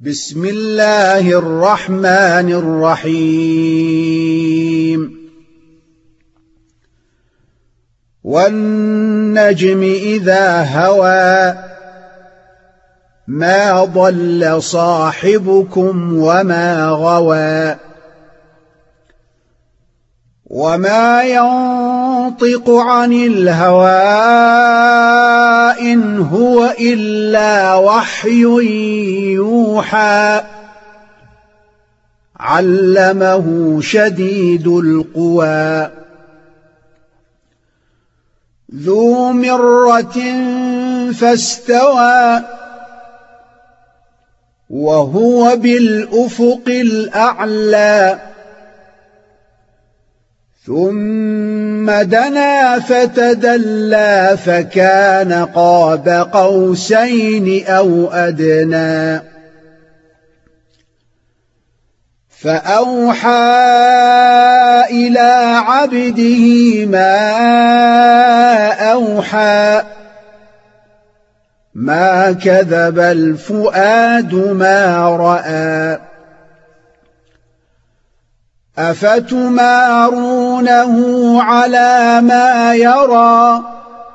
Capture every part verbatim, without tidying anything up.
بسم الله الرحمن الرحيم والنجم إذا هوى ما ضل صاحبكم وما غوى وما ينطق عن الهوى إن هو إلا وحي يوحى علمه شديد القوى ذو مرة فاستوى وهو بالأفق الأعلى ثم دنا فتدلى فكان قاب قوسين أو أدنى فأوحى إلى عبده ما أوحى ما كذب الفؤاد ما رأى أفتمارونه على ما يرى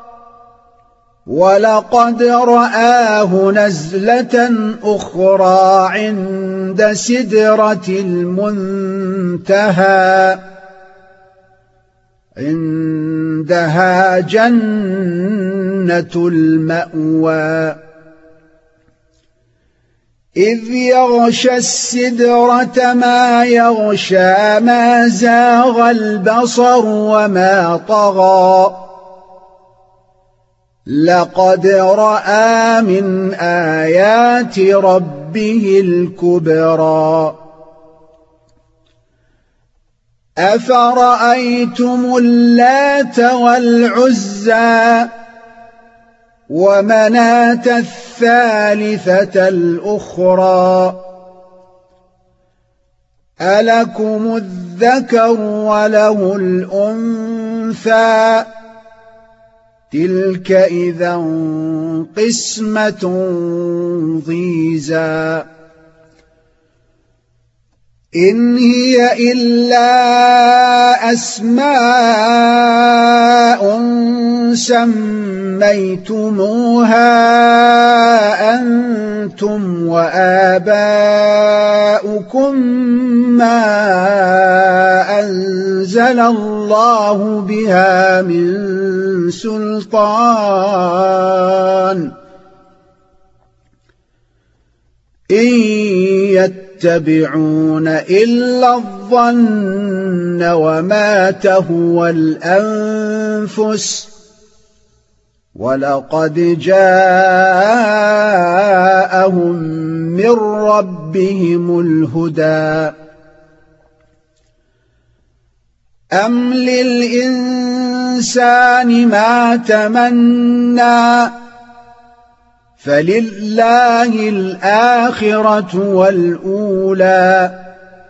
ولقد رآه نزلة أخرى عند سدرة المنتهى عندها جنة المأوى إذ يغشى السدرة ما يغشى ما زاغ البصر وما طغى لقد رأى من آيات ربه الكبرى أفرأيتم اللات والعزى ومناة الثالثة الأخرى ألكم الذكر وله الأنثى تلك إذا قسمة ضيزى إن هي إلا أسماء سميتموها أنتم وآباؤكم ما أنزل الله بها من سلطان إن يتبعون إلا الظن وما تهوى الأنفس ولقد جاءهم من ربهم الهدى أم للإنسان ما تمنى فلله الآخرة والأولى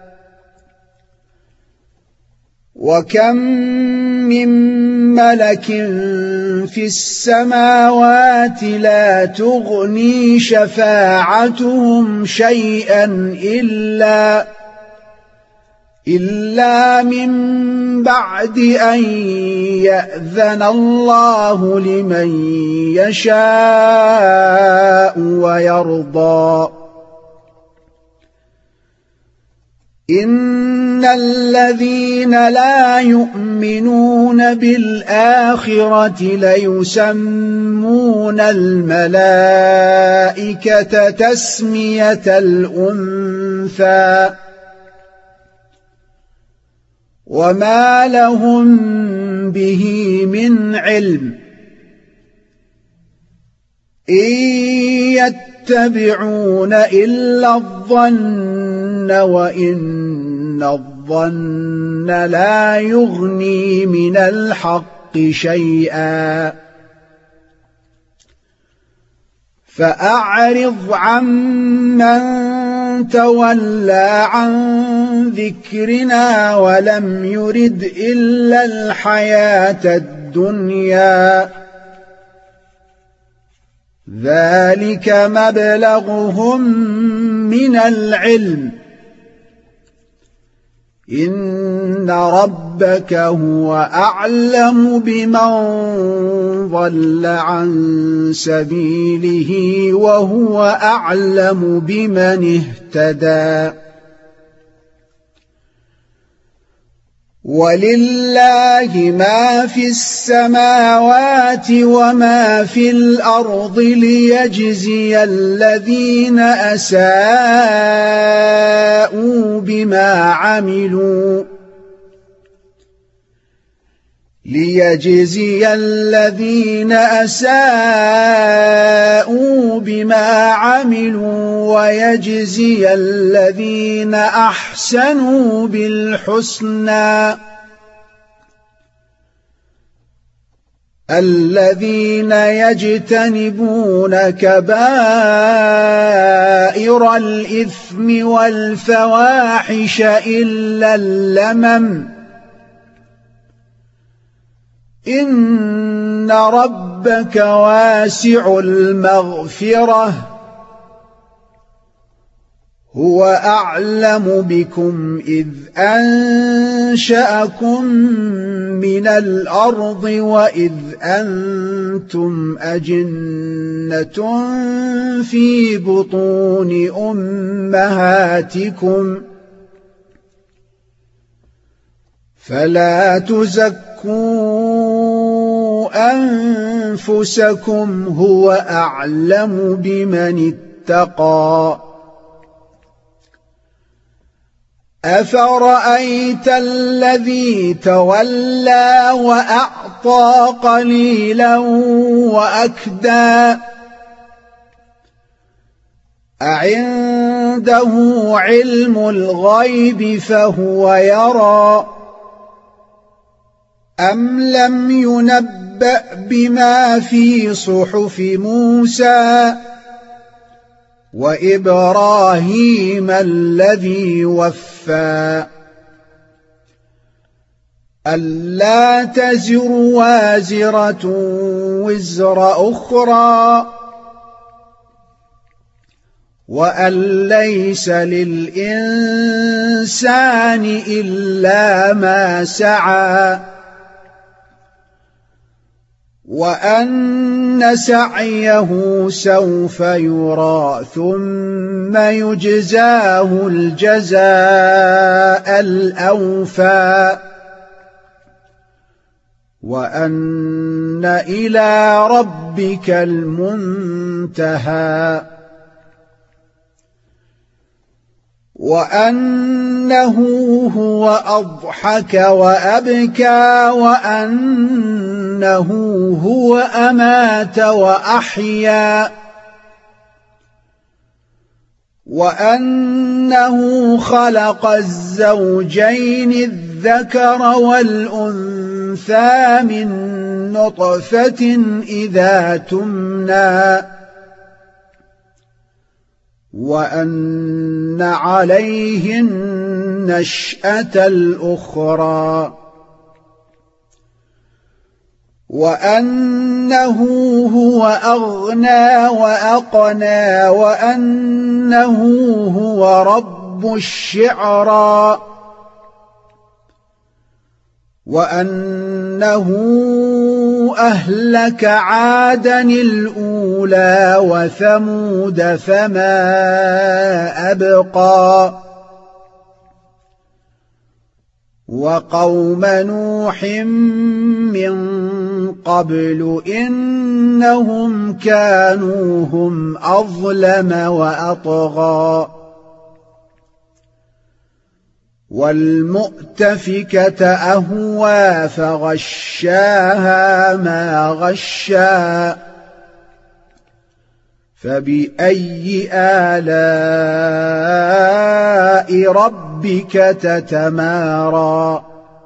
وكم من ملك في السماوات لا تغني شفاعتهم شيئا إلا إلا من بعد أن يأذن الله لمن يشاء ويرضى إن الذين لا يؤمنون بالآخرة ليسمون الملائكة تسمية الأنثى وما لهم به من علم إن يتبعون إلا الظن وإن الظن لا يغني من الحق شيئا فأعرض عمن تولى عن ذكرنا ولم يرد إلا الحياة الدنيا ذلك مبلغهم من العلم إن ربك هو أعلم بمن ضل عن سبيله وهو أعلم بمن اهتدى ولله ما في السماوات وما في الأرض ليجزي الذين أساءوا بما عملوا ليجزي الذين أساءوا بما عملوا ويجزي الذين أحسنوا بالحسنى الذين يجتنبون كبائر الإثم والفواحش إلا اللمم إن ربك واسع المغفرة هو أعلم بكم إذ أنشأكم من الأرض وإذ أنتم أجنة في بطون أمهاتكم فلا تزكوا أنفسكم هو أعلم بمن اتقى أفرأيت الذي تولى وأعطى قليلا وأكدى أعنده علم الغيب فهو يرى أم لم ينبأ بما في صحف موسى وإبراهيم الذي وفى ألا تزر وازرة وزر أخرى وأن ليس للإنسان إلا ما سعى وأن سعيه سوف يرى ثم يجزاه الجزاء الأوفى وأن إلى ربك المنتهى وأنه هو أضحك وأبكى وأنه هو أمات وأحيا وأنه خلق الزوجين الذكر والأنثى من نطفة إذا تمنى وأن عليه النشأة الأخرى وأنه هو أغنى وأقنى وأنه هو رب الشعرى وأنه أهلك عادا الأولى وثمود فما أبقى وقوم نوح من قبل إنهم كانوا هم أظلم وأطغى والمؤتفكة أهوى فغشاها ما غشا فبأي آلاء ربك تتمارى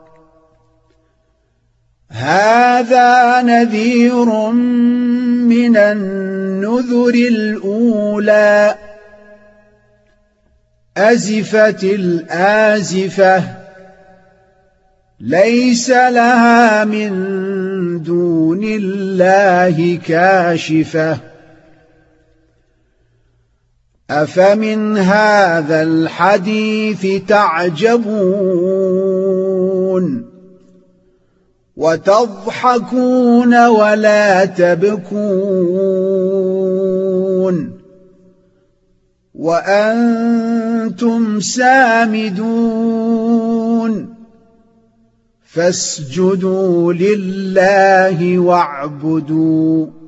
هذا نذير من النذر الأولى أزفت الآزفة ليس لها من دون الله كاشفة أفمن هذا الحديث تعجبون وتضحكون ولا تبكون وأنتم سامدون فاسجدوا لله واعبدوا